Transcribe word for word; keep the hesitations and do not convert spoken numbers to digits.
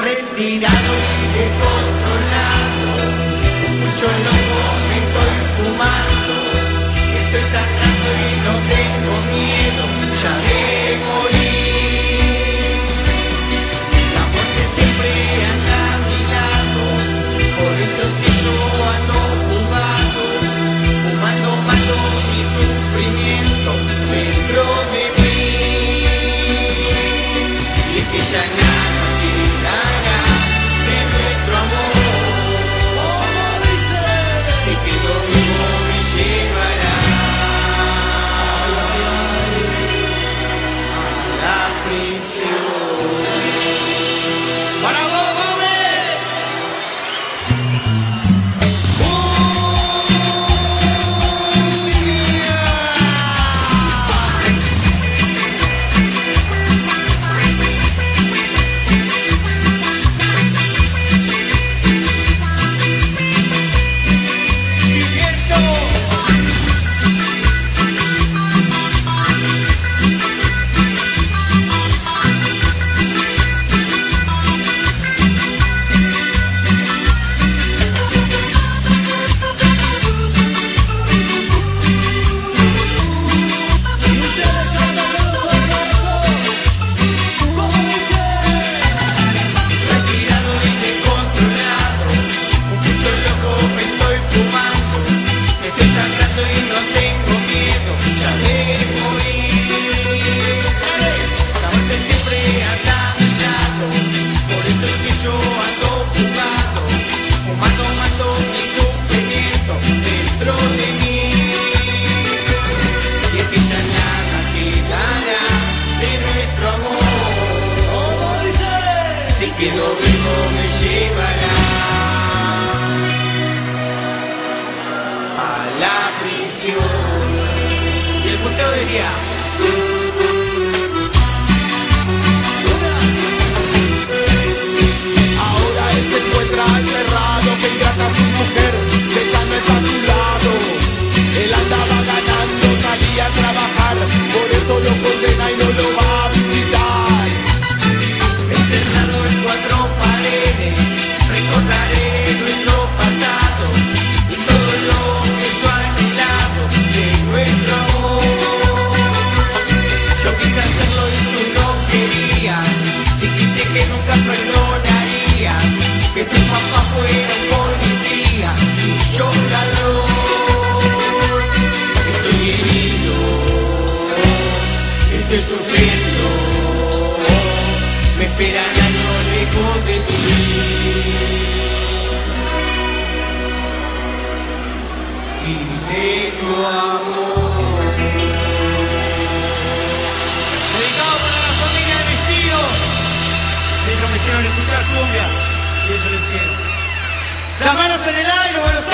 retirado y descontrolado. Mucho loco me estoy fumando, estoy sacando y no tengo miedo ya de morir. La muerte siempre anda a mi lado, por eso es que yo ando fumando, fumando mato mi sufrimiento dentro de mí. Y es que ya nada quedará de nuestro amor. Si quedo vivo me llevará a la prisión. ¡Para vos, que lo vivo me llevará a la prisión. Y el punteo decía: ahora él se encuentra encerrado, que ingrata a su mujer, que ya no está a su lado. Él andaba ganando, salía a trabajar, por eso lo condena y no lo va a visitar. Encerrado en cuatro paredes, recordaré nuestro pasado y todo lo que yo anhelado de nuestro amor. Yo quise hacerlo y tú no querías, dijiste que nunca perdonaría, que tu papá fuera un policía y yo ladrón. Estoy herido, estoy sufriendo, me esperan años lejos de ti. Y de tu amor. Dedicado para la familia de mis tíos. Ellos me hicieron escuchar cumbia y ellos lo hicieron. Las manos en el aire, Buenos Aires.